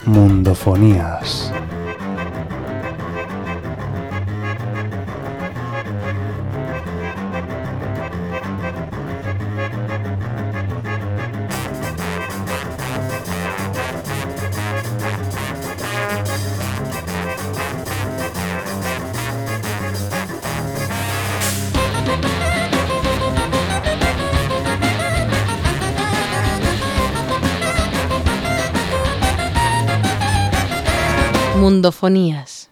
Mundofonías. Mundofonías.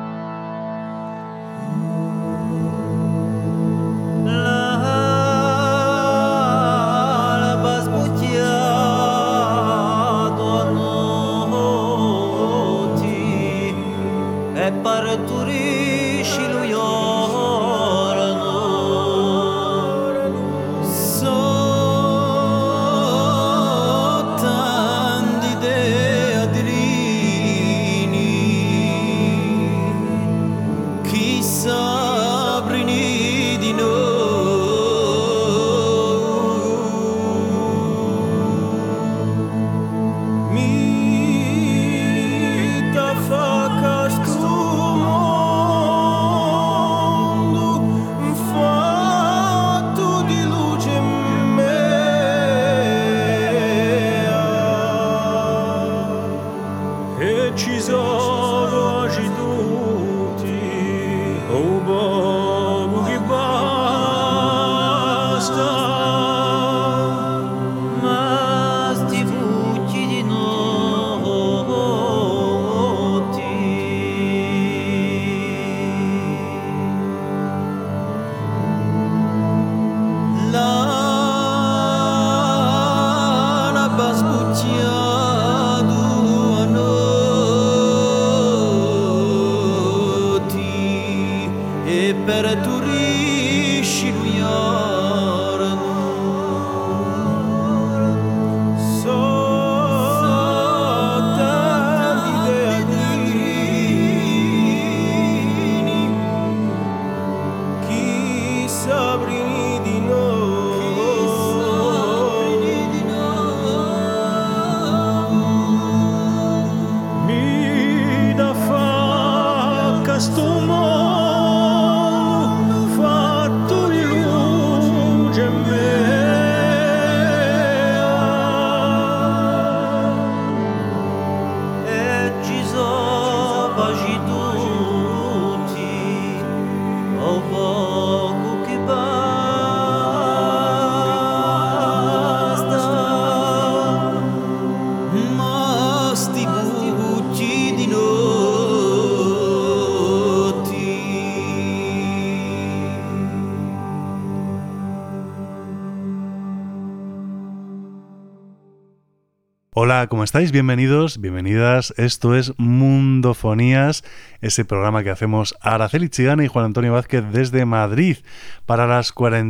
Hola, ¿cómo estáis? Bienvenidos, bienvenidas. Esto es Mundofonías, ese programa que hacemos Araceli Chigana y Juan Antonio Vázquez desde Madrid para las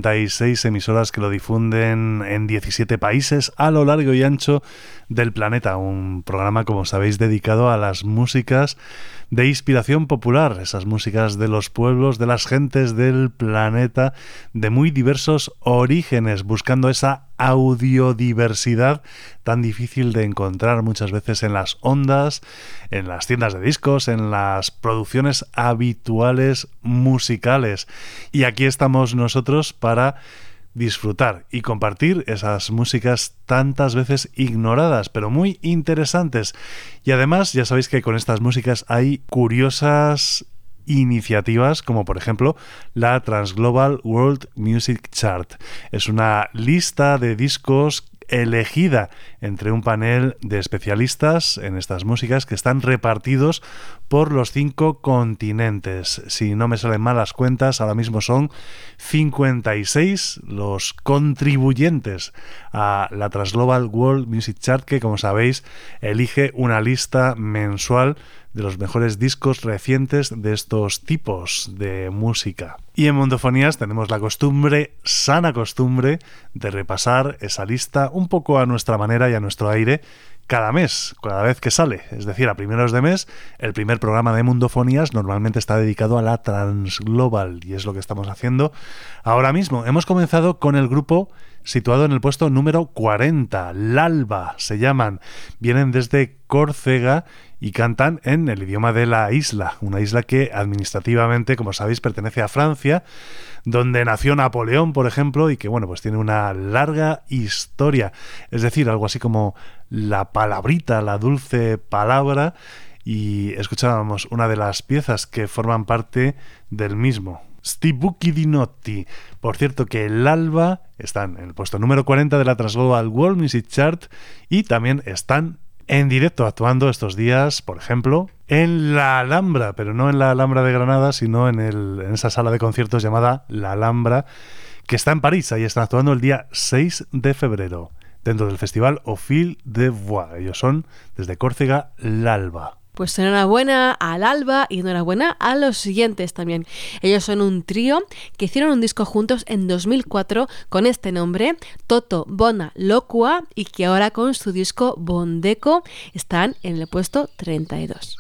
46 emisoras que lo difunden en 17 países a lo largo y ancho del planeta. Un programa, como sabéis, dedicado a las músicas de inspiración popular, esas músicas de los pueblos, de las gentes del planeta, de muy diversos orígenes, buscando esa audiodiversidad tan difícil de encontrar muchas veces en las ondas, en las tiendas de discos, en las producciones habituales musicales. Y aquí estamos nosotros para disfrutar y compartir esas músicas tantas veces ignoradas, pero muy interesantes. Y además, ya sabéis que con estas músicas hay curiosas iniciativas, como por ejemplo la Transglobal World Music Chart. Es una lista de discos elegida entre un panel de especialistas en estas músicas que están repartidos por los 5 continentes. Si no me salen mal las cuentas, ahora mismo son 56 los contribuyentes a la Transglobal World Music Chart, que, como sabéis, elige una lista mensual de los mejores discos recientes de estos tipos de música. Y en Mundofonías tenemos la sana costumbre, de repasar esa lista un poco a nuestra manera y a nuestro aire cada mes, cada vez que sale. Es decir, a primeros de mes, el primer programa de Mundofonías normalmente está dedicado a la Transglobal, y es lo que estamos haciendo ahora mismo. Hemos comenzado con el grupo situado en el puesto número 40. L'Alba se llaman, vienen desde Córcega y cantan en el idioma de la isla, una isla que administrativamente, como sabéis, pertenece a Francia, donde nació Napoleón, por ejemplo, y que, bueno, pues tiene una larga historia, es decir, algo así como la palabrita, la dulce palabra, y escuchábamos una de las piezas que forman parte del mismo. Sti buchi di notti. Por cierto que L'Alba están en el puesto número 40 de la Transglobal World Music Chart y también están en directo actuando estos días, por ejemplo, en la Alhambra, pero no en la Alhambra de Granada, sino en esa sala de conciertos llamada La Alhambra, que está en París. Ahí están actuando el día 6 de febrero, dentro del festival Au Fil de Voix. Ellos son, desde Córcega, L'Alba. Pues enhorabuena al Alba y enhorabuena a los siguientes también. Ellos son un trío que hicieron un disco juntos en 2004 con este nombre, Toto Bona Locua, y que ahora con su disco Bondeco están en el puesto 32.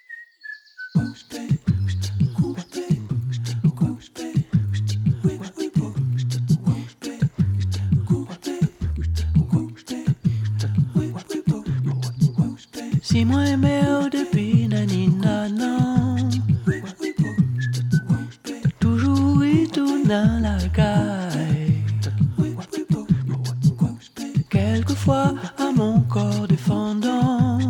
Si moi aimé depuis naninana, toujours et tout dans la caille. Quelquefois à mon corps défendant,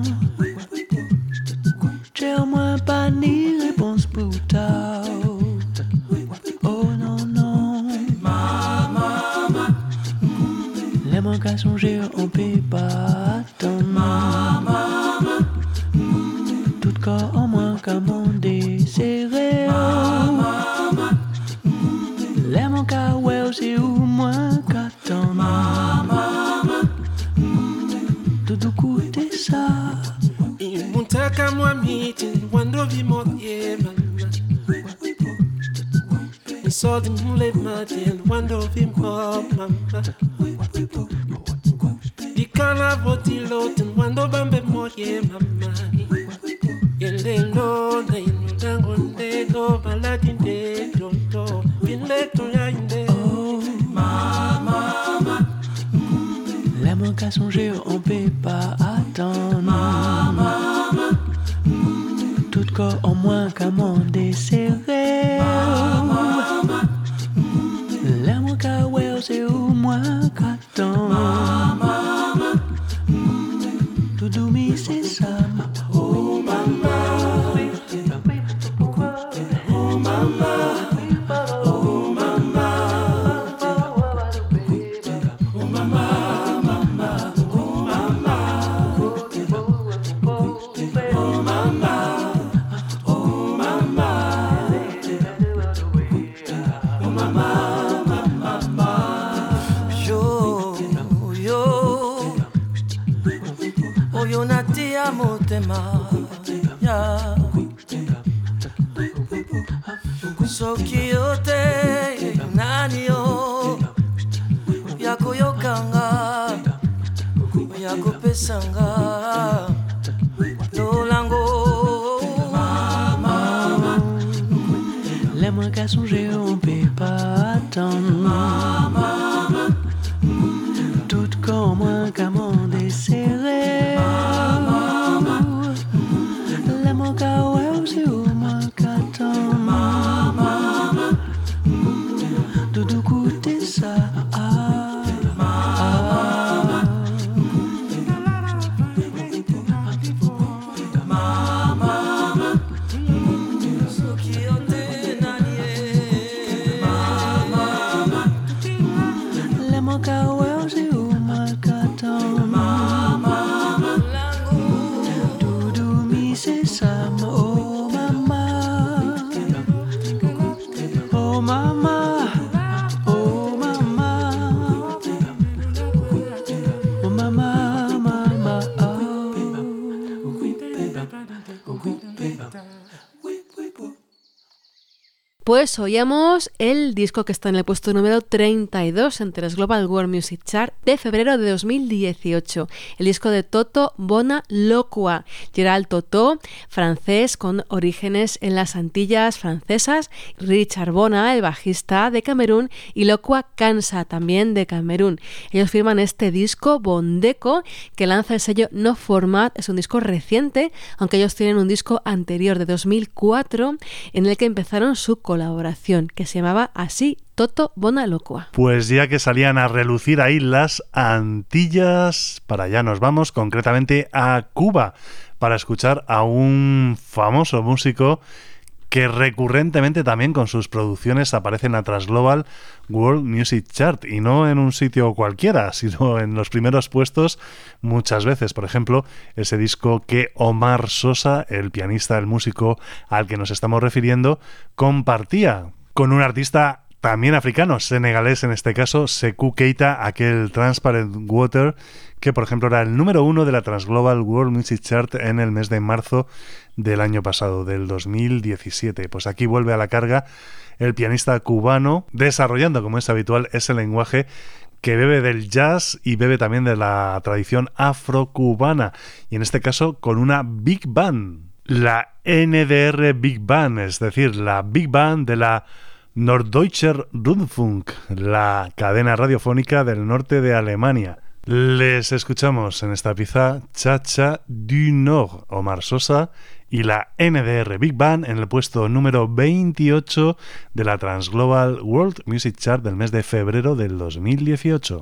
j'ai au moins pas ni réponse pour tard. Oh non non, maman, les manques à songer on peut pas attendre. Tout corps en moins qu'à mon désiré. Les manques à ouais c'est où moins qu'attendre. Tout coûter ça. Muntaka mwamiti wando vimoye mama. Nisodi mule mati wando vimo mama. Dikana votilo wando bambe moye mama. Yelelo na inudango ndego baladi ndego to bileto ya inde. Oh mama, les manques à songer on peut pas attendre. Mama, tout corps en moins qu'à mon désiré. Mama, les manques à ouais c'est où moins qu'attendre. Mama, tout doumi c'est ça. Oh mama, oh mama, oh mama, oh mama, mama, oh mama, oh mama, oh mama, oh mama, mama, Yo, yo, oh yo nati amo tema. Soki yote nani yo yako yokanga yako pesanga lolango mama, les moins qu'à songer on peut pas attendre. Mama, tout comme moins qu'à mon désiré. Mama, les moins qu'à ouais c'est où moins qu'attendre. Mama, tout coûter ça. Pues oíamos el disco que está en el puesto número 32 entre los Global World Music Chart de febrero de 2018, el disco de Toto Bona Locua. Gerald Toto, francés con orígenes en las Antillas francesas, Richard Bona, el bajista de Camerún, y Locua Kansa, también de Camerún. Ellos firman este disco Bondeco que lanza el sello No Format. Es un disco reciente, aunque ellos tienen un disco anterior de 2004 en el que empezaron su colaboración, que se llamaba así, Toto Bona Locua. Pues ya que salían a relucir ahí las Antillas, para allá nos vamos, concretamente a Cuba, para escuchar a un famoso músico que recurrentemente también con sus producciones aparecen a Transglobal World Music Chart, y no en un sitio cualquiera, sino en los primeros puestos muchas veces. Por ejemplo, ese disco que Omar Sosa, el pianista, el músico al que nos estamos refiriendo, compartía con un artista también africano, senegalés en este caso, Sekou Keita, aquel Transparent Water, que por ejemplo era el número 1 de la Transglobal World Music Chart en el mes de marzo del año pasado, del 2017. Pues aquí vuelve a la carga el pianista cubano, desarrollando, como es habitual, ese lenguaje que bebe del jazz y bebe también de la tradición afrocubana, y en este caso con una big band, la NDR Big Band, es decir, la big band de la Norddeutscher Rundfunk, la cadena radiofónica del norte de Alemania. Les escuchamos en esta pieza Cha-Cha du Nord, Omar Sosa y la NDR Big Band en el puesto número 28 de la Transglobal World Music Chart del mes de febrero del 2018.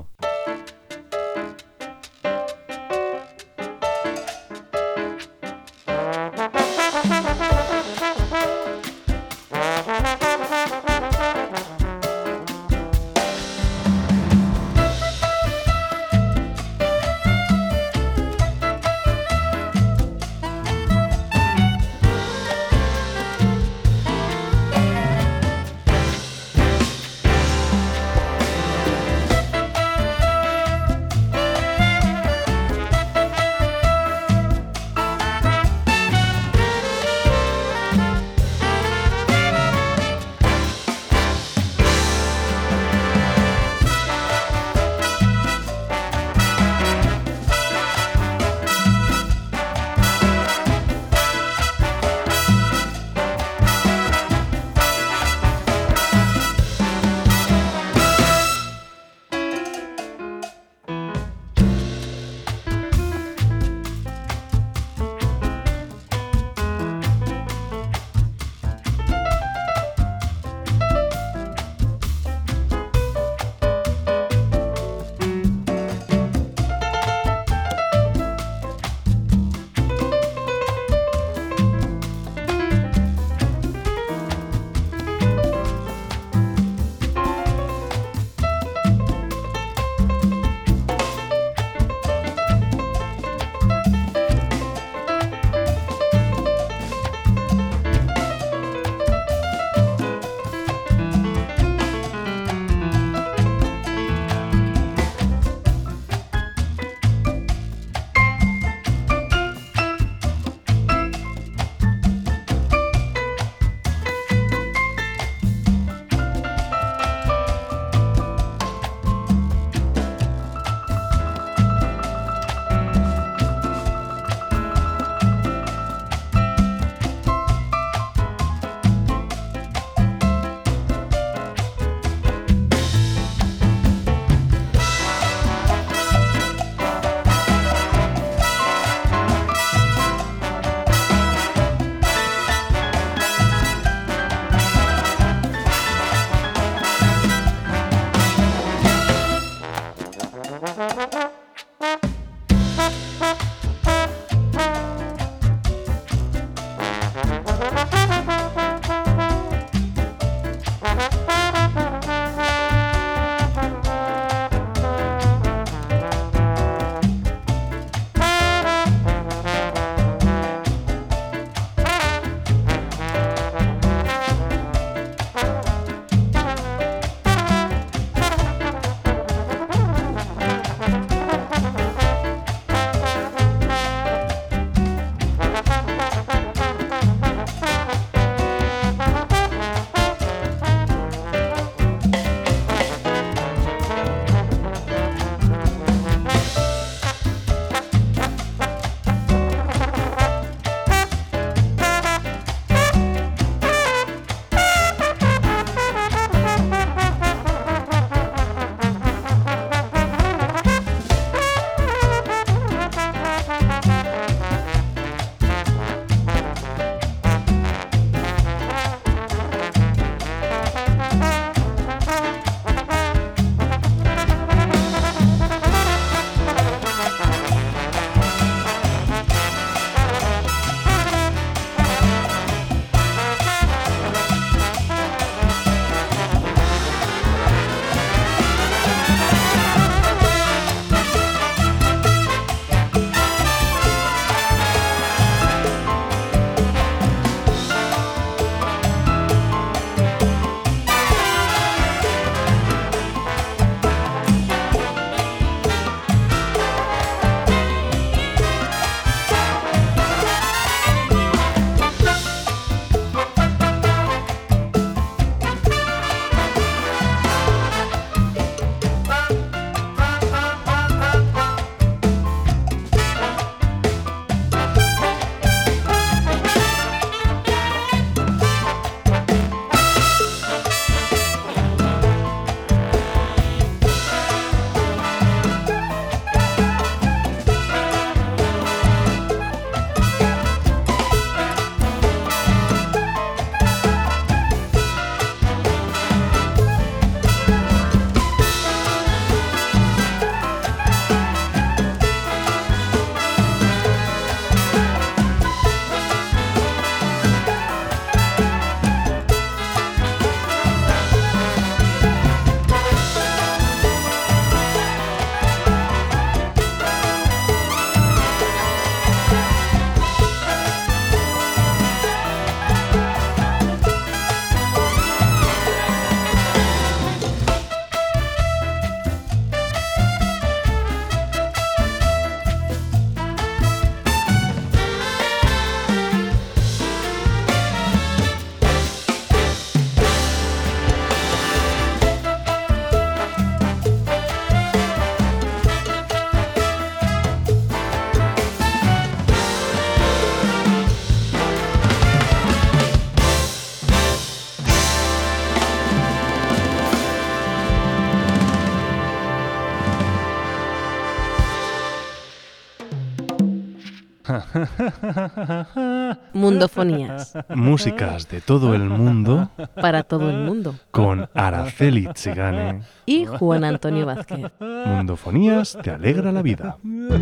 Mundofonías. Músicas de todo el mundo Para todo el mundo. con Araceli Chigane. Y Juan Antonio Vázquez. Mundofonías te alegra la vida.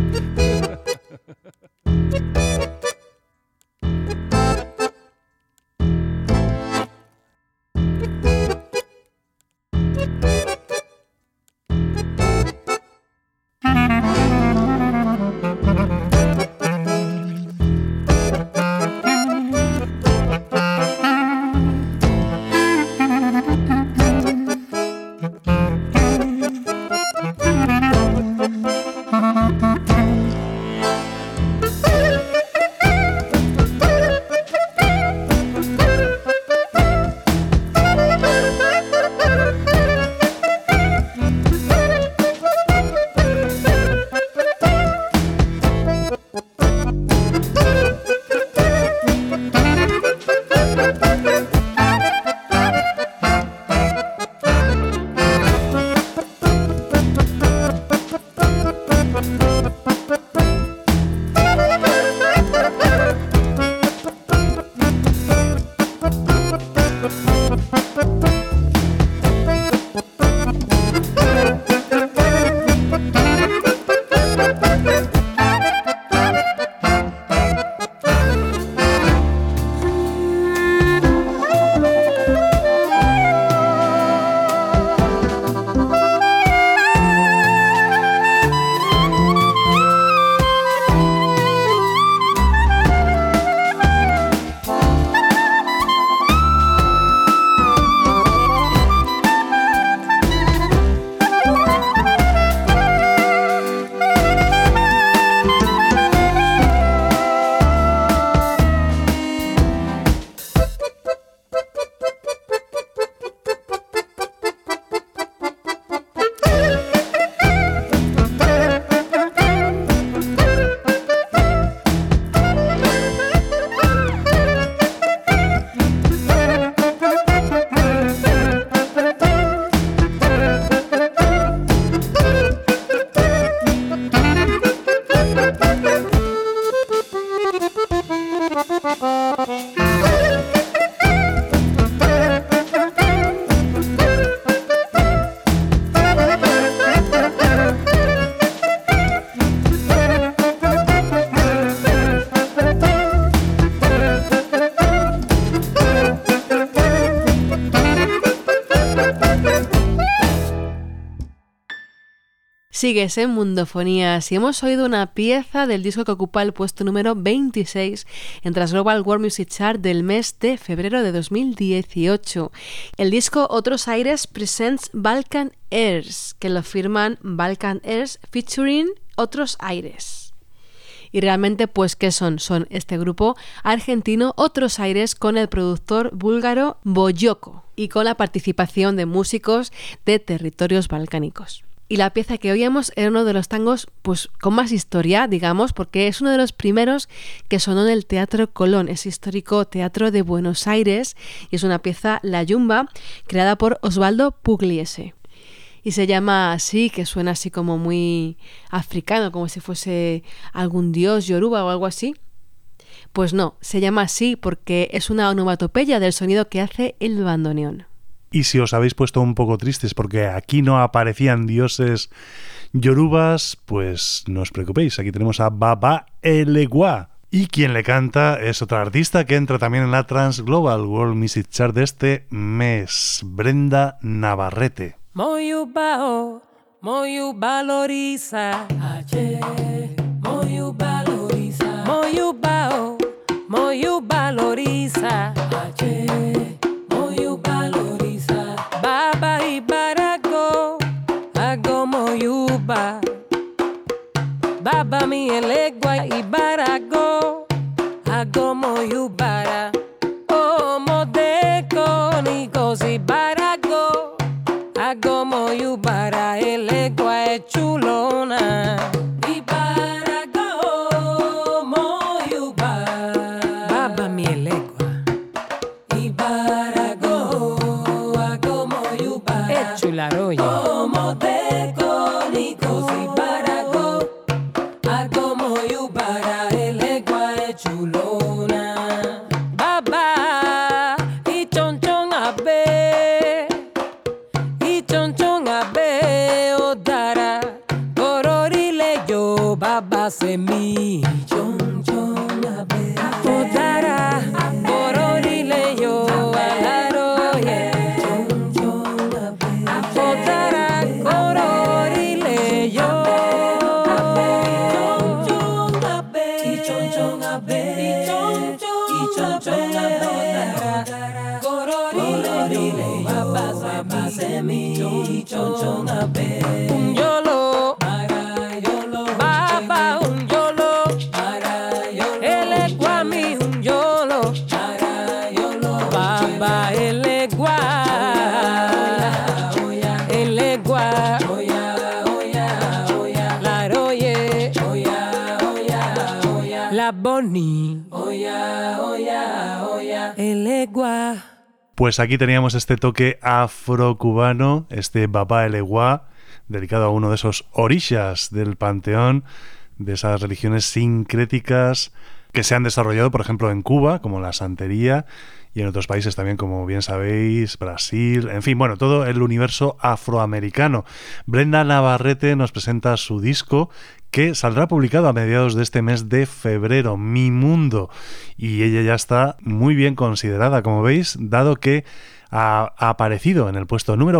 Sigues en Mundofonías y hemos oído una pieza del disco que ocupa el puesto número 26 entre las Global World Music Chart del mes de febrero de 2018. El disco Otros Aires presents Balkan Airs, que lo firman Balkan Airs featuring Otros Aires. Y realmente, pues, ¿qué son? Son este grupo argentino Otros Aires con el productor búlgaro Boyoko y con la participación de músicos de territorios balcánicos. Y la pieza que oíamos era uno de los tangos pues con más historia, digamos, porque es uno de los primeros que sonó en el Teatro Colón, ese histórico teatro de Buenos Aires, y es una pieza La Yumba, creada por Osvaldo Pugliese. Y se llama así, que suena así como muy africano, como si fuese algún dios yoruba o algo así. Pues no, se llama así porque es una onomatopeya del sonido que hace el bandoneón. Y si os habéis puesto un poco tristes porque aquí no aparecían dioses yorubas, pues no os preocupéis, aquí tenemos a Baba Elegua. Y quien le canta es otra artista que entra también en la Trans Global World Music Chart de este mes, Brenda Navarrete. Moyu bao, moyu valoriza. Ayer, moyu valoriza. Moyu bao, moyu valoriza. Ayer, moyu valoriza. Baba y barago, hago moyuba. Baba mi elegua y barago, hago moyubara. Oh, modeco, ni cosi barago. Hago moyubara, elegua es chulona. Y barago, moyubara. Baba mi elegua. Y barago, hago moyubara. Es chularoya. Oh, modeco, ni cosi barago. Hago moyubara, elegua. Pues aquí teníamos este toque afrocubano, este Baba Elegua, dedicado a uno de esos orishas del panteón, de esas religiones sincréticas que se han desarrollado, por ejemplo, en Cuba, como la santería, y en otros países también, como bien sabéis, Brasil, en fin, bueno, todo el universo afroamericano. Brenda Navarrete nos presenta su disco, que saldrá publicado a mediados de este mes de febrero, Mi Mundo, y ella ya está muy bien considerada, como veis, dado que ha aparecido en el puesto número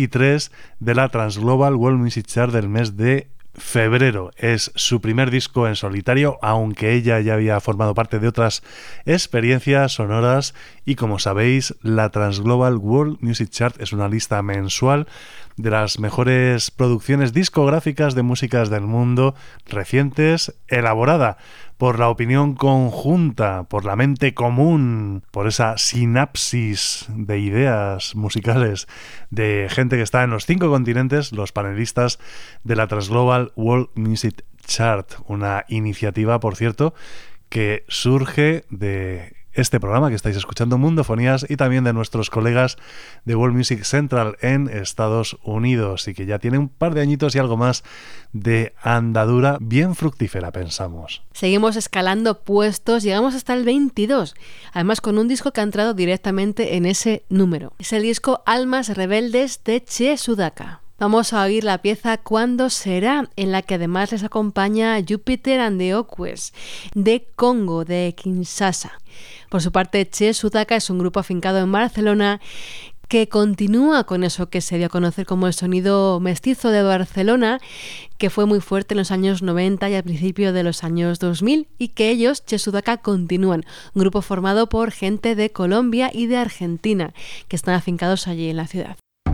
23 de la Transglobal World Music Chart del mes de febrero. Es su primer disco en solitario, aunque ella ya había formado parte de otras experiencias sonoras, y como sabéis, la Transglobal World Music Chart es una lista mensual de las mejores producciones discográficas de músicas del mundo recientes, elaborada por la opinión conjunta, por la mente común, por esa sinapsis de ideas musicales de gente que está en los 5 continentes, los panelistas de la Transglobal World Music Chart, una iniciativa, por cierto, que surge de este programa que estáis escuchando, Mundofonías, y también de nuestros colegas de World Music Central en Estados Unidos, y que ya tiene un par de añitos y algo más de andadura bien fructífera, pensamos. Seguimos escalando puestos, llegamos hasta el 22, además con un disco que ha entrado directamente en ese número. Es el disco Almas Rebeldes de Che Sudaka. Vamos a oír la pieza Cuándo será, en la que además les acompaña Jupiter and the Oques, de Congo, de Kinshasa. Por su parte, Che Sudaka es un grupo afincado en Barcelona que continúa con eso que se dio a conocer como el sonido mestizo de Barcelona, que fue muy fuerte en los años 90 y al principio de los años 2000, y que ellos, Che Sudaka, continúan. Un grupo formado por gente de Colombia y de Argentina, que están afincados allí en la ciudad.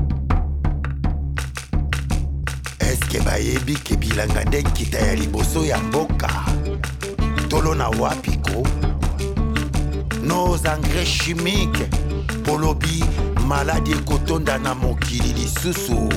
Eske bayebi ke bilanga nden kita ya liboso ya mboka tolo na wapiko nos engrais chimiques polobi maladie kotonda na mokili lisusu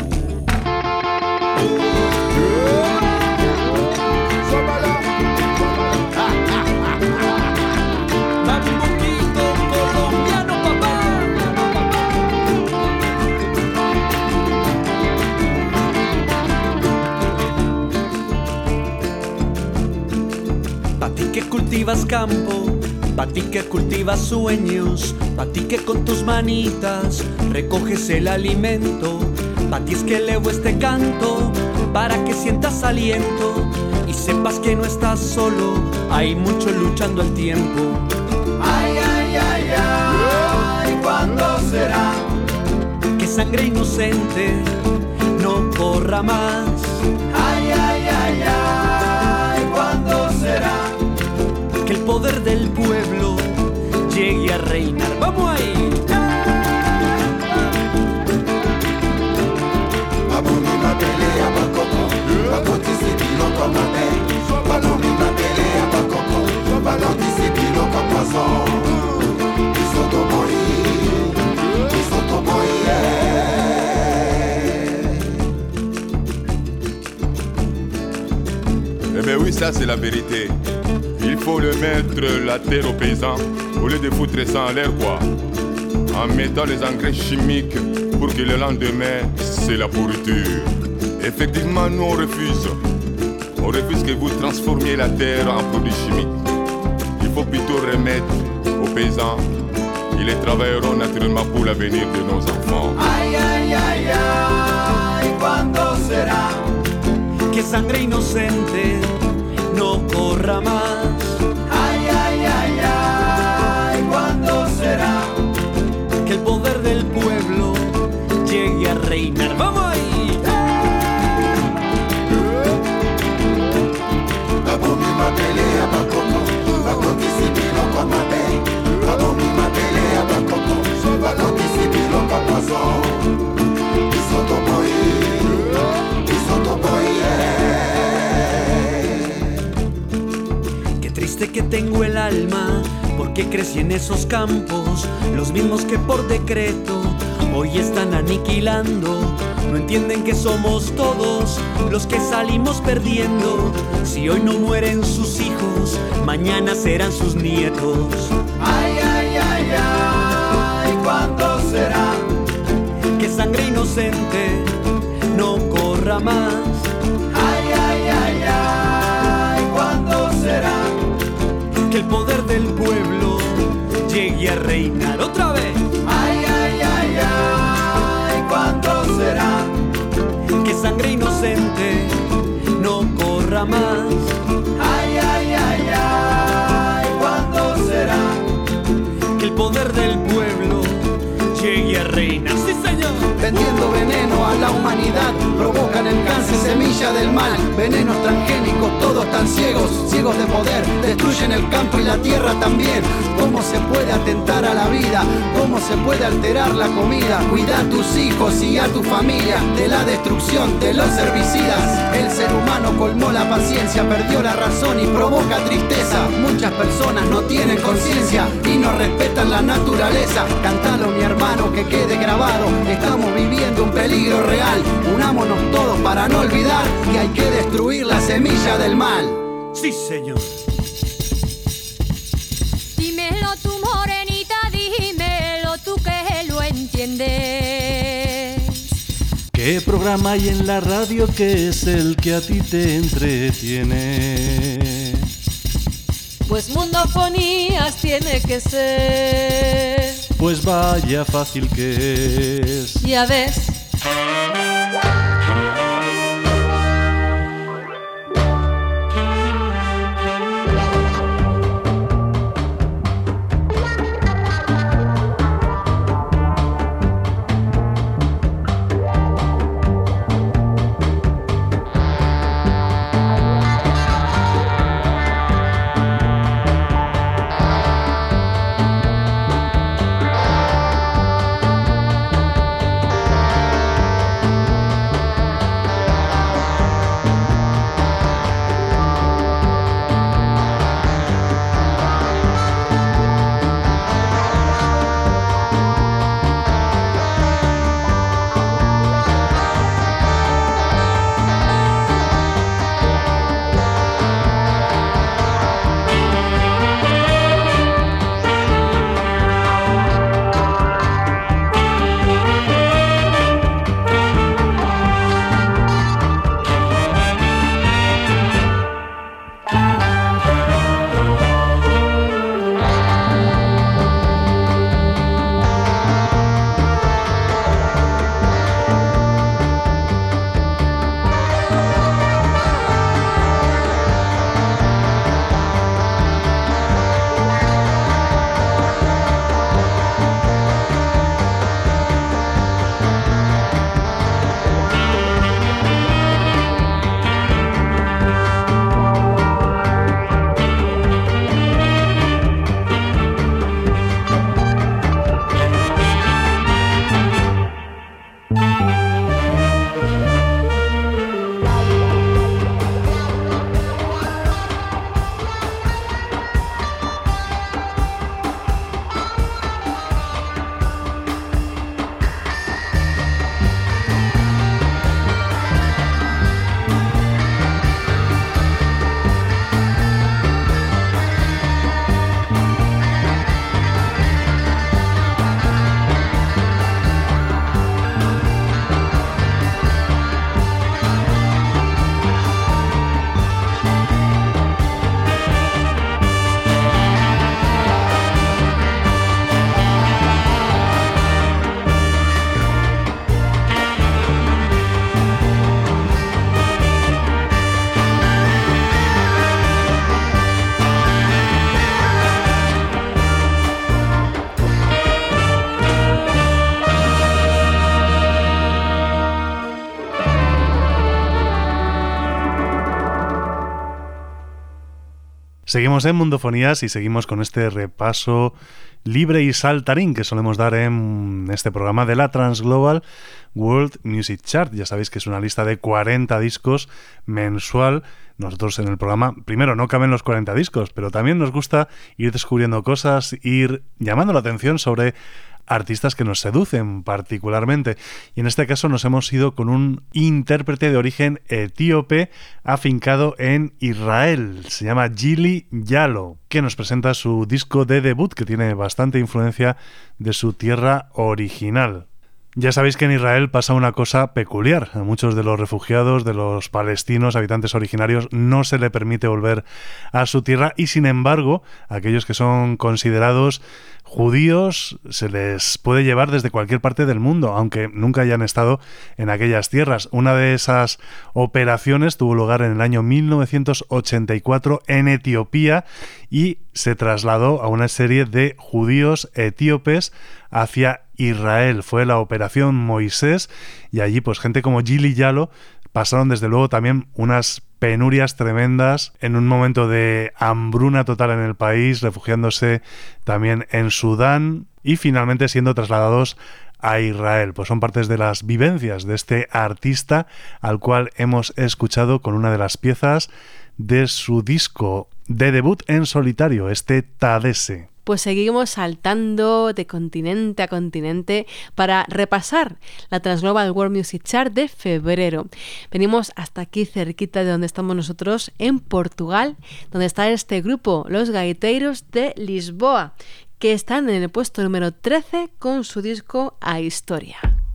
Pa' ti que cultivas campo, pa' ti que cultivas sueños, pa' ti que con tus manitas recoges el alimento, pa' ti es que elevo este canto, para que sientas aliento y sepas que no estás solo, hay mucho luchando al tiempo. Ay, ay, ay, ay, ¿cuándo será? Que sangre inocente no corra más. Ay, ay, ay, ay, ¿cuándo será? Que el poder del pueblo llegue a reinar. ¡Vamos ahí! Eh bien oui, ça c'est la vérité. Il faut le mettre la terre aux paysans au lieu de foutre ça en l'air quoi. En mettant les engrais chimiques pour que le lendemain c'est la pourriture. Effectivement nous on refuse. On refuse que vous transformiez la terre en produits chimiques. Il faut plutôt remettre aux paysans. Ils travailleront naturellement pour l'avenir de nos enfants. Ay, ay, ay, ay, ¿cuándo será? Que sangre inocente no corra más. Ay, ay, ay, ay, ¿cuándo será? Que el poder del pueblo llegue a reinar. ¡Vamos ahí! Babomi mapele ya bakoko, bakokisi biloko mabe. alma, porque crecí en esos campos, los mismos que por decreto hoy están aniquilando. No entienden que somos todos los que salimos perdiendo. Si hoy no mueren sus hijos, mañana serán sus nietos. Ay, ay, ay, ay, ¿cuánto será? Que sangre inocente no corra más. Ay, ay, ay, ay, ¿cuánto será? Que el poder del pueblo llegue a reinar otra vez. Ay, ay, ay, ay, ¿cuánto será? Que sangre inocente no corra más. Ay, ay, ay, ay, ¿cuánto será? Que el poder del pueblo llegue a reinar. ¡Sí, señor! Vendiendo veneno a la humanidad, provocan el cáncer, semilla del mal. Venenos transgénicos, todos tan ciegos, ciegos de poder, destruyen el campo y la tierra también. ¿Cómo se puede atentar a la vida? ¿Cómo se puede alterar la comida? Cuida a tus hijos y a tu familia de la destrucción de los herbicidas. El ser humano colmó la paciencia, perdió la razón y provoca tristeza. Muchas personas no tienen conciencia y no respetan la naturaleza. Cántalo, mi hermano, que quede grabado. Estamos viviendo un peligro real. Unámonos todos para no olvidar que hay que destruir la semilla del mal. ¡Sí, señor! Dímelo tú, morenita, dímelo tú que lo entiendes. ¿Qué programa hay en la radio que es el que a ti te entretiene? Pues Mundofonías tiene que ser. Pues vaya fácil que es. Ya ves. Seguimos en Mundofonías y seguimos con este repaso libre y saltarín que solemos dar en este programa de la Transglobal World Music Chart. Ya sabéis que es una lista de 40 discos mensual nosotros en el programa, primero, no caben los 40 discos, pero también nos gusta ir descubriendo cosas, ir llamando la atención sobre artistas que nos seducen particularmente. Y en este caso nos hemos ido con un intérprete de origen etíope afincado en Israel. Se llama Gili Yalo, que nos presenta su disco de debut, que tiene bastante influencia de su tierra original. Ya sabéis que en Israel pasa una cosa peculiar. A muchos de los refugiados, de los palestinos, habitantes originarios, no se le permite volver a su tierra y, sin embargo, aquellos que son considerados judíos se les puede llevar desde cualquier parte del mundo, aunque nunca hayan estado en aquellas tierras. Una de esas operaciones tuvo lugar en el año 1984 en Etiopía y se trasladó a una serie de judíos etíopes hacia Israel. Fue la Operación Moisés y allí pues gente como Gili Yalo pasaron desde luego también unas penurias tremendas en un momento de hambruna total en el país, refugiándose también en Sudán y finalmente siendo trasladados a Israel. Pues son partes de las vivencias de este artista al cual hemos escuchado con una de las piezas de su disco de debut en solitario, este Tadesse. Pues seguimos saltando de continente a continente para repasar la Transglobal World Music Chart de febrero. Venimos hasta aquí cerquita de donde estamos nosotros, en Portugal, donde está este grupo, Los Gaiteiros de Lisboa, que están en el puesto número 13 con su disco A Historia.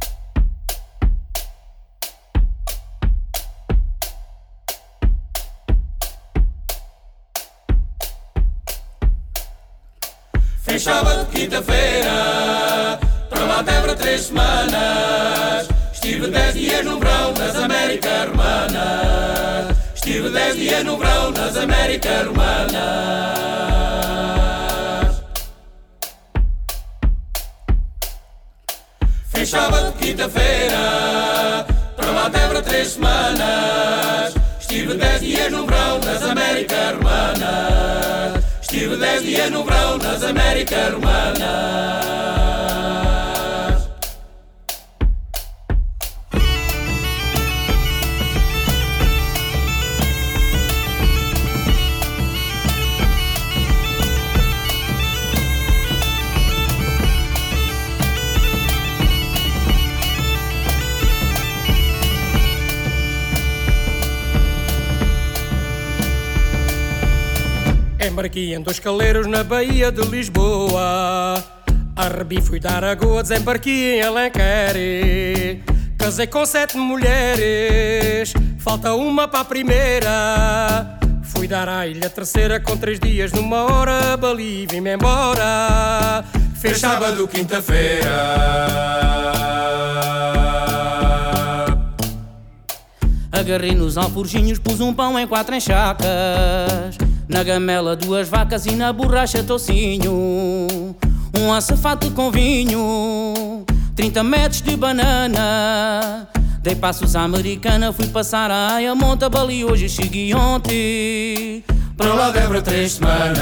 Em sábado, quinta-feira, para lá Débora 3 semanas. Estive 10 dias no verão nas Américas Hermanas. Estive 10 dias no verão nas Américas Hermanas. Em sábado, quinta-feira, para lá Débora 3 semanas. Estive 10 dias no verão nas Américas Hermanas. Estive 10 dias no verão nas Américas Hermanas. Embarquei em 2 caleiros na Baía de Lisboa. Arrebi, fui dar a goa, desembarquei em Alenquer. Casei com 7 mulheres, falta uma para a primeira. Fui dar à ilha terceira com 3 dias numa hora. Bali, vim-me embora. Fez sábado, quinta-feira. Agarrei nos alforjinhos, pus um pão em 4 enxacas. Na gamela 2 vacas e na borracha tocinho. Um açafate com vinho, 30 metros de banana. Dei passos à americana, fui passar a Aia, Monta Bali, hoje cheguei ontem. Para lá Débora 3 semanas.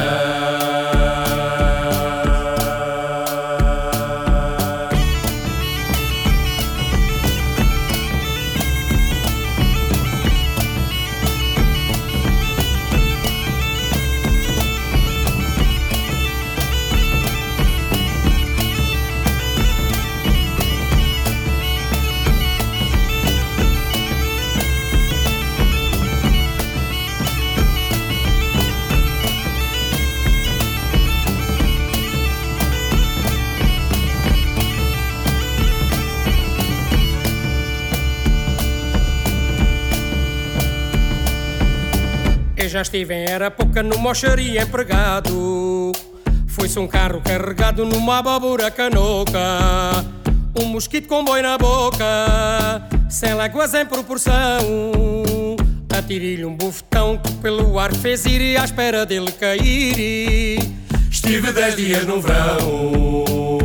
Já estive em Arapuca, numa mocharia empregado. Foi-se um carro carregado numa abóbora canoca. Um mosquito com boi na boca, 100 léguas em proporção. Atirei-lhe um bufetão que pelo ar fez ir à espera dele cair. Estive 10 dias no verão.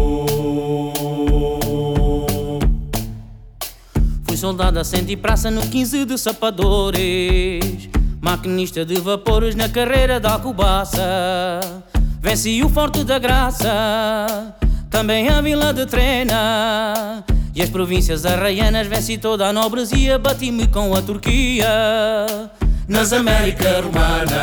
Fui soldado a centro e praça no 15 de Sapadores. Maquinista de vapores na carreira da Alcobaça. Venci o Forte da Graça, também a Vila de Trena. E as províncias arraianas, venci toda a nobresia. Bati-me com a Turquia, nas Américas Romanas.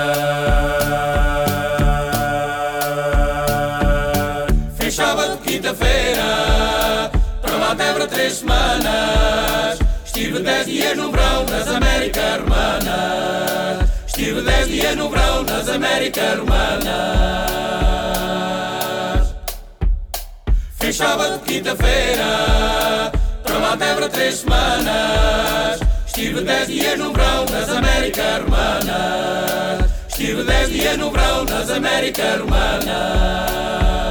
Fez sábado, quinta-feira, para lá debra 3 semanas. Estive 10 dias no verão nas Américas Romanas. Estive 10 dias no verão nas Américas Romanas. Fez sábado, quinta-feira, para lá debra 3 semanas. Estive 10 dias no verão nas Américas Romanas. Estive 10 dias no verão nas Américas Romanas.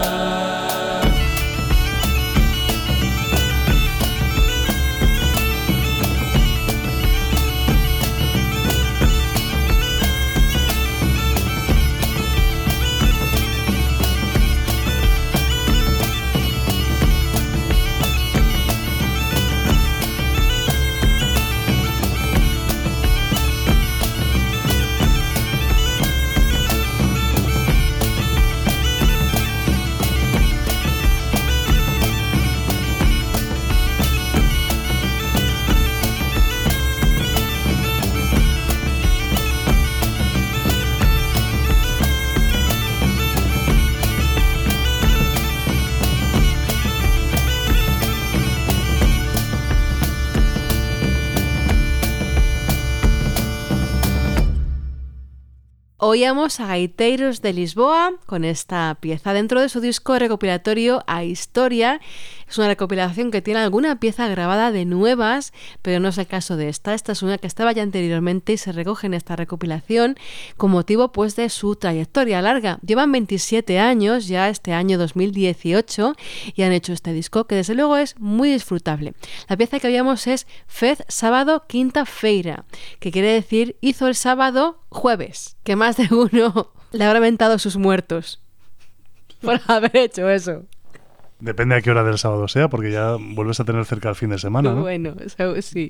Oíamos a Gaiteiros de Lisboa con esta pieza dentro de su disco recopilatorio A Historia. Es una recopilación que tiene alguna pieza grabada de nuevas, pero no es el caso de esta. Esta es una que estaba ya anteriormente y se recoge en esta recopilación con motivo pues de su trayectoria larga. Llevan 27 años ya este año 2018 y han hecho este disco que desde luego es muy disfrutable. La pieza que oíamos es Fez sábado quinta-feira, que quiere decir hizo el sábado jueves, que más de uno le habrá mentado sus muertos por haber hecho eso. Depende a qué hora del sábado sea, porque ya vuelves a tener cerca el fin de semana, ¿no? Bueno, sí.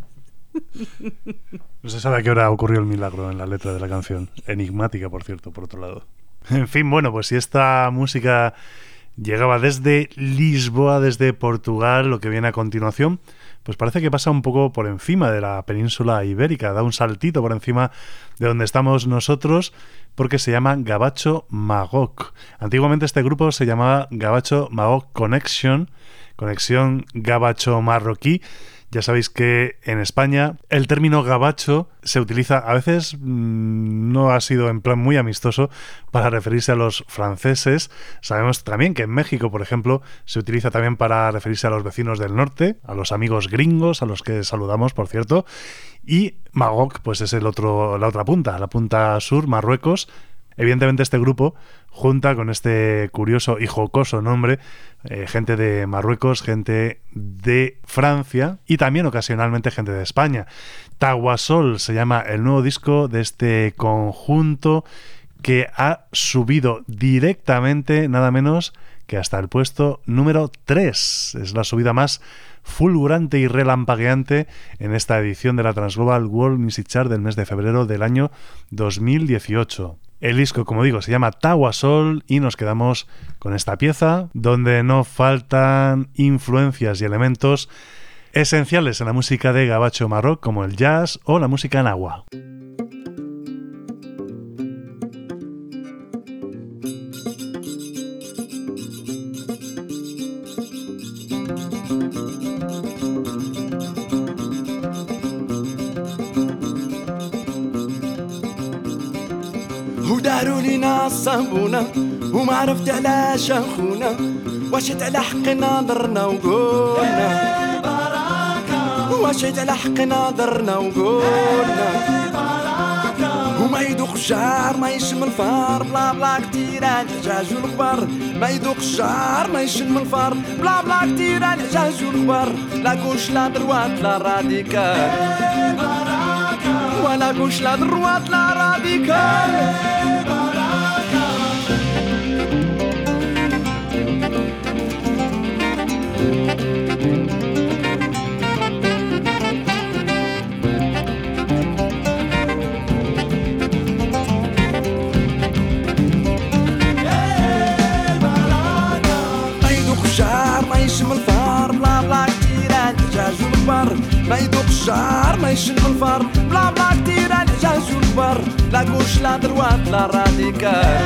No se sabe a qué hora ocurrió el milagro en la letra de la canción. Enigmática, por cierto, por otro lado. En fin, bueno, pues si esta música llegaba desde Lisboa, desde Portugal, lo que viene a continuación, pues parece que pasa un poco por encima de la península ibérica, da un saltito por encima de donde estamos nosotros, porque se llama Gabacho Magog. Antiguamente este grupo se llamaba Gabacho Magog Connection, conexión gabacho marroquí. Ya sabéis que en España el término gabacho se utiliza, a veces no ha sido en plan muy amistoso, para referirse a los franceses. Sabemos también que en México, por ejemplo, se utiliza también para referirse a los vecinos del norte, a los amigos gringos, a los que saludamos, por cierto. Y Magog, pues es la otra punta, la punta sur, Marruecos. Evidentemente este grupo junta con este curioso y jocoso nombre gente de Marruecos, gente de Francia y también ocasionalmente gente de España. Tahuasol se llama el nuevo disco de este conjunto, que ha subido directamente nada menos que hasta el puesto número 3. Es la subida más fulgurante y relampagueante en esta edición de la Transglobal World Music Chart del mes de febrero del año 2018. El disco, como digo, se llama Tahuasol y nos quedamos con esta pieza donde no faltan influencias y elementos esenciales en la música de Gabacho Marroc, como el jazz o la música nahua. وداروا لينا صابونا وما عرفت علاش اخونا واشيت على حقنا ضرنا وقولنا واشيت على حقنا ضرنا وقولنا وما يدوق الشعر ما يشم الفار بلا بلا كتير على الحجاج والغبار ما يدوق الشعر ما يشم الفار بلا بلا كتير على الحجاج والغبار لا كوش لا دروات لا راديكال ولا كوش لا دروات لا راديكال ما يدوق الشعر ما يشم الفار بلا بلا كتير على العجاج والبر لا gauche لا droite لا راديكال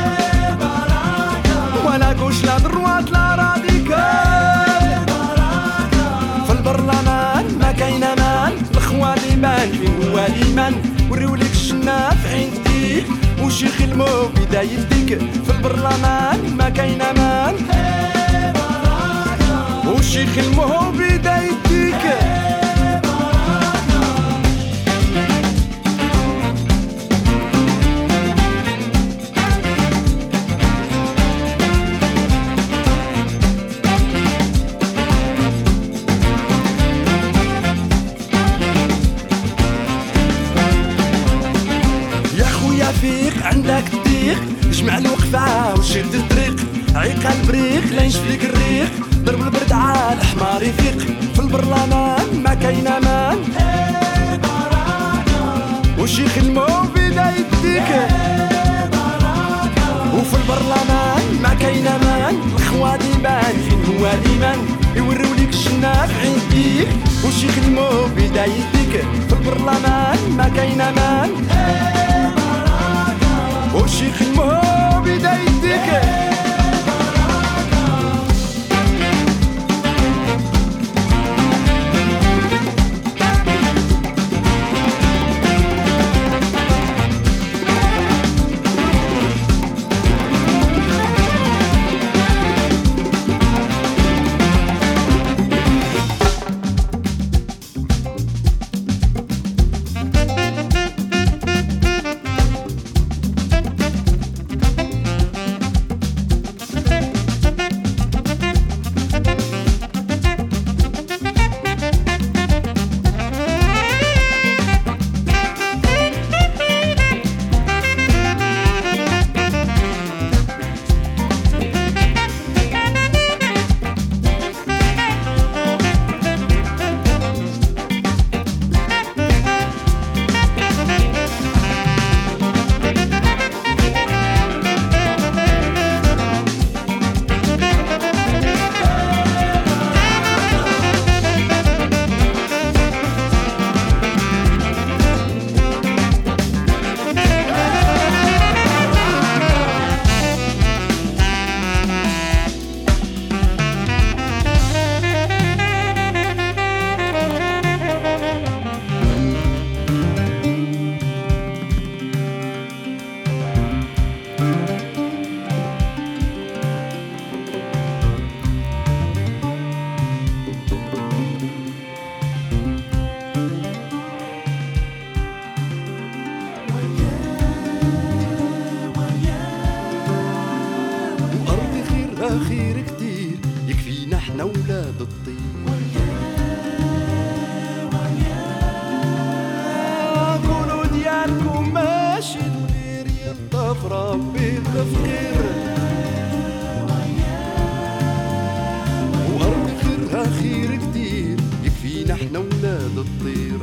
ولا gauche لا droite لا راديكال في البرلمان ما كاين امان الاخوان الايمان فين هو الايمان وريوليك الشناف عندي وشيخ المو بدايتك في البرلمان ما كاين امان وشيخ المو بدايتك فيك عندك الضيق جمع الوقفة وشد الطريق عيق البريق لا يشفيك الريق ضرب البرد على الحمار يفيق في البرلمان ما كاين امان وشيخ المو بدايتك وفي البرلمان ما كاين امان الاخوان يبان فين هو الايمان يوريو ليك الشناف عنديك وشيخ المو بدايتك في البرلمان ما كاين امان وشيخ المو بدايتك خير كتير يكفينا احنا ولاد الطير قولوا ديالكم ماشي الخير يطاف ربي بالفقير وأرض خيرها خير كتير يكفينا احنا ولاد الطير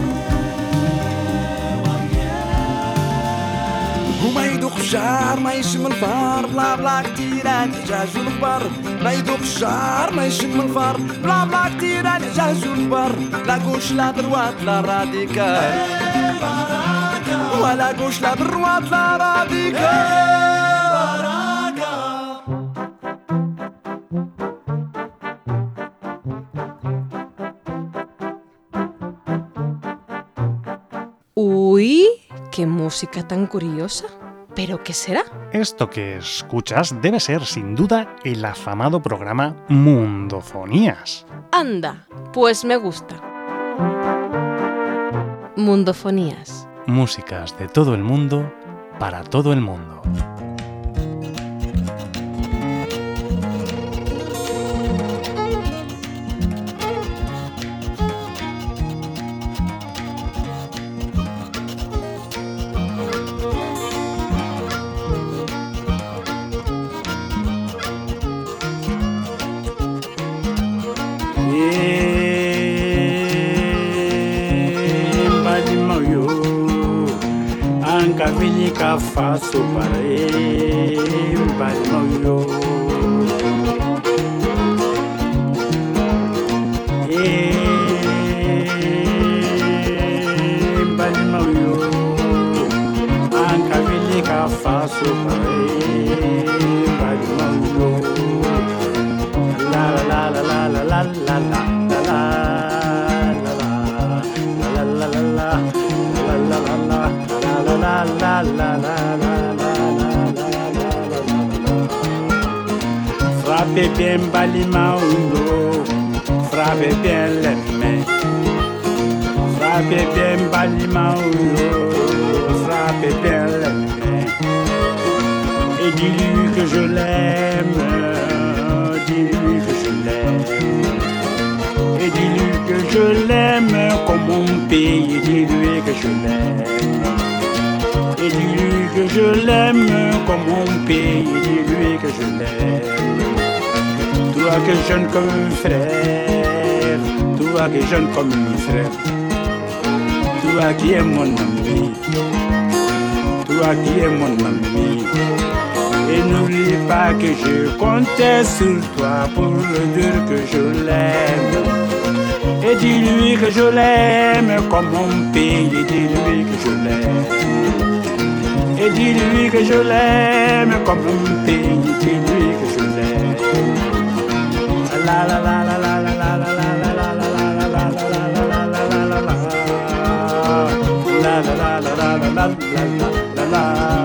وما يدوق الشعر ما يشم الفار بلا بلا كتير الحجاج والكبر ما يدوق الشعر ما يشم الفار بلا بلا كتير الحجاج والكبر لا gauche لا droite لا راديكال ولا gauche لا droite لا راديكال Uy, qué música tan curiosa. ¿Pero qué será? Esto que escuchas debe ser, sin duda, el afamado programa Mundofonías. Anda, pues me gusta. Mundofonías. Músicas de todo el mundo, para todo el mundo. Vini ka faso para balmoyo balmoyo Frappez bien Balimaulo, frappez bien les mains. Frappez bien Balimaulo, frappez bien les mains. Et dis-lui que je l'aime, dis-lui que je l'aime. Et dis-lui que je l'aime comme mon pays, dis-lui que je l'aime. Et dis-lui que je l'aime comme mon pays, dis-lui que je l'aime. Toi qui es jeune comme un frère, toi qui es jeune comme un frère, toi qui es mon ami, toi qui es mon ami. Et n'oublie pas que je comptais sur toi pour le dire que je l'aime. Et dis-lui que je l'aime comme mon pays, dis-lui que je l'aime. Et dis-lui que je l'aime comme mon pays, dis-lui que je l'aime. La la la la la la la la la la la la la la la la la.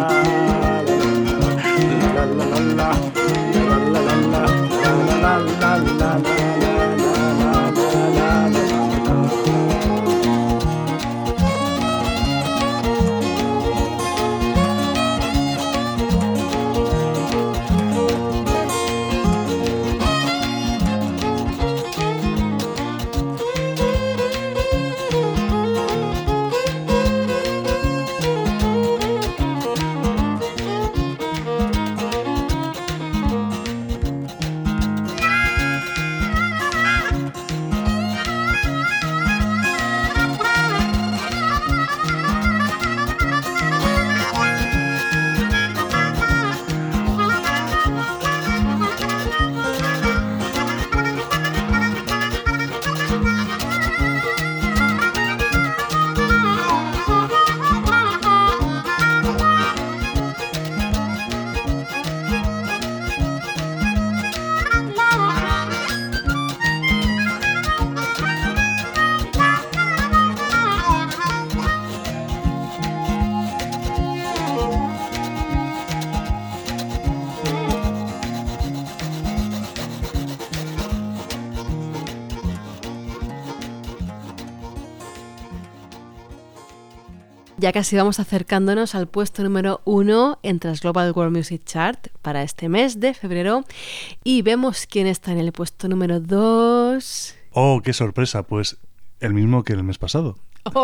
Ya casi vamos acercándonos al puesto número 1 entre las Global World Music Chart para este mes de febrero y vemos quién está en el puesto número 2. ¡Oh, qué sorpresa! Pues el mismo que el mes pasado.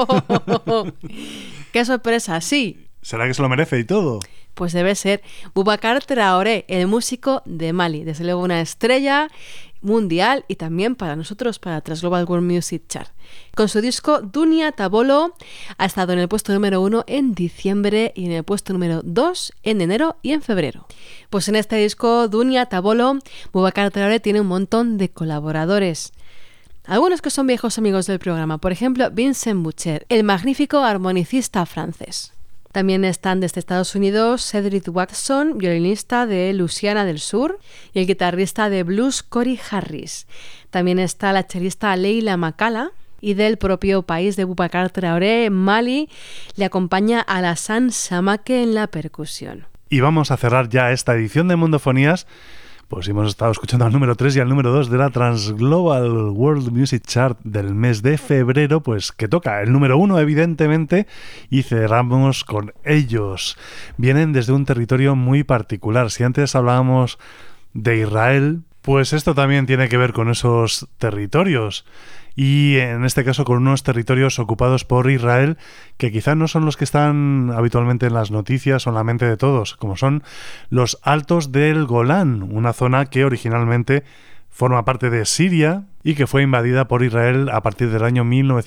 Oh, ¡qué sorpresa! Sí. ¿Será que se lo merece y todo? Pues debe ser Boubacar Traoré, el músico de Mali. Desde luego una estrella mundial y también para nosotros, para Trans Global World Music Chart. Con su disco Dunia Tabolo ha estado en el puesto número 1 en diciembre y en el puesto número 2 en enero y en febrero. Pues en este disco Dunia Tabolo, Boubacar Traoré tiene un montón de colaboradores. Algunos que son viejos amigos del programa, por ejemplo Vincent Boucher, el magnífico armonicista francés. También están desde Estados Unidos Cedric Watson, violinista de Luisiana del Sur, y el guitarrista de blues Corey Harris. También está la chelista Leila Makala, y del propio país de Boubacar Traoré, Mali, le acompaña Alassane Samake en la percusión. Y vamos a cerrar ya esta edición de Mundofonías. Pues hemos estado escuchando al número 3 y al número 2 de la Trans Global World Music Chart del mes de febrero, pues que toca el número 1 evidentemente, y cerramos con ellos. Vienen desde un territorio muy particular. Si antes hablábamos de Israel, pues esto también tiene que ver con esos territorios. Y en este caso con unos territorios ocupados por Israel que quizá no son los que están habitualmente en las noticias o en la mente de todos, como son los Altos del Golán, una zona que originalmente forma parte de Siria y que fue invadida por Israel a partir del año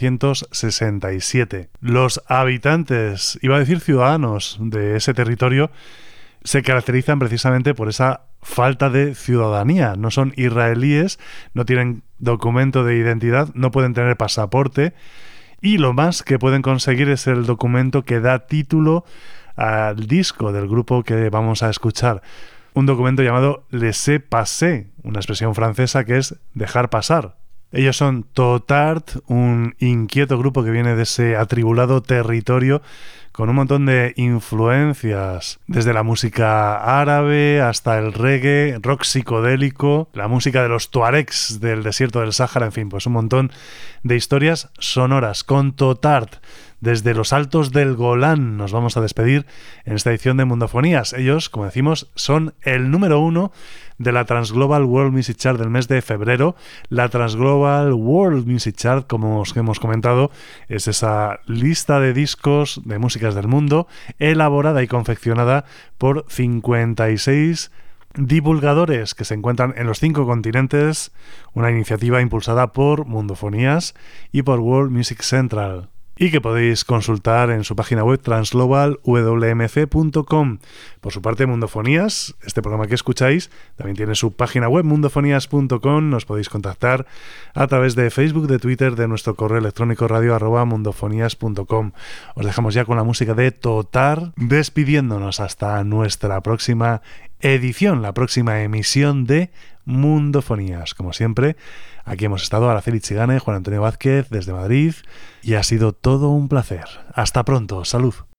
1967. Los habitantes, iba a decir ciudadanos, de ese territorio se caracterizan precisamente por esa falta de ciudadanía. No son israelíes, no tienen documento de identidad, no pueden tener pasaporte y lo más que pueden conseguir es el documento que da título al disco del grupo que vamos a escuchar. Un documento llamado laissez-passer, una expresión francesa que es dejar pasar. Ellos son Totart, un inquieto grupo que viene de ese atribulado territorio con un montón de influencias, desde la música árabe hasta el reggae, rock psicodélico, la música de los tuaregs del desierto del Sáhara, en fin, pues un montón de historias sonoras. Con Totart, desde los altos del Golán, nos vamos a despedir en esta edición de Mundofonías. Ellos, como decimos, son el número 1 de la Transglobal World Music Chart del mes de febrero. La Transglobal World Music Chart, como os hemos comentado, es esa lista de discos de músicas del mundo, elaborada y confeccionada por 56 divulgadores que se encuentran en los 5 continentes, una iniciativa impulsada por Mundofonías y por World Music Central, y que podéis consultar en su página web transglobalwmc.com. Por su parte, Mundofonías, este programa que escucháis, también tiene su página web mundofonías.com. Nos podéis contactar a través de Facebook, de Twitter, de nuestro correo electrónico radio@mundofonías.com. Os dejamos ya con la música de Totart, despidiéndonos hasta nuestra próxima edición, la próxima emisión de Mundofonías. Como siempre, aquí hemos estado Araceli Chigana y Juan Antonio Vázquez desde Madrid, y ha sido todo un placer. Hasta pronto, salud.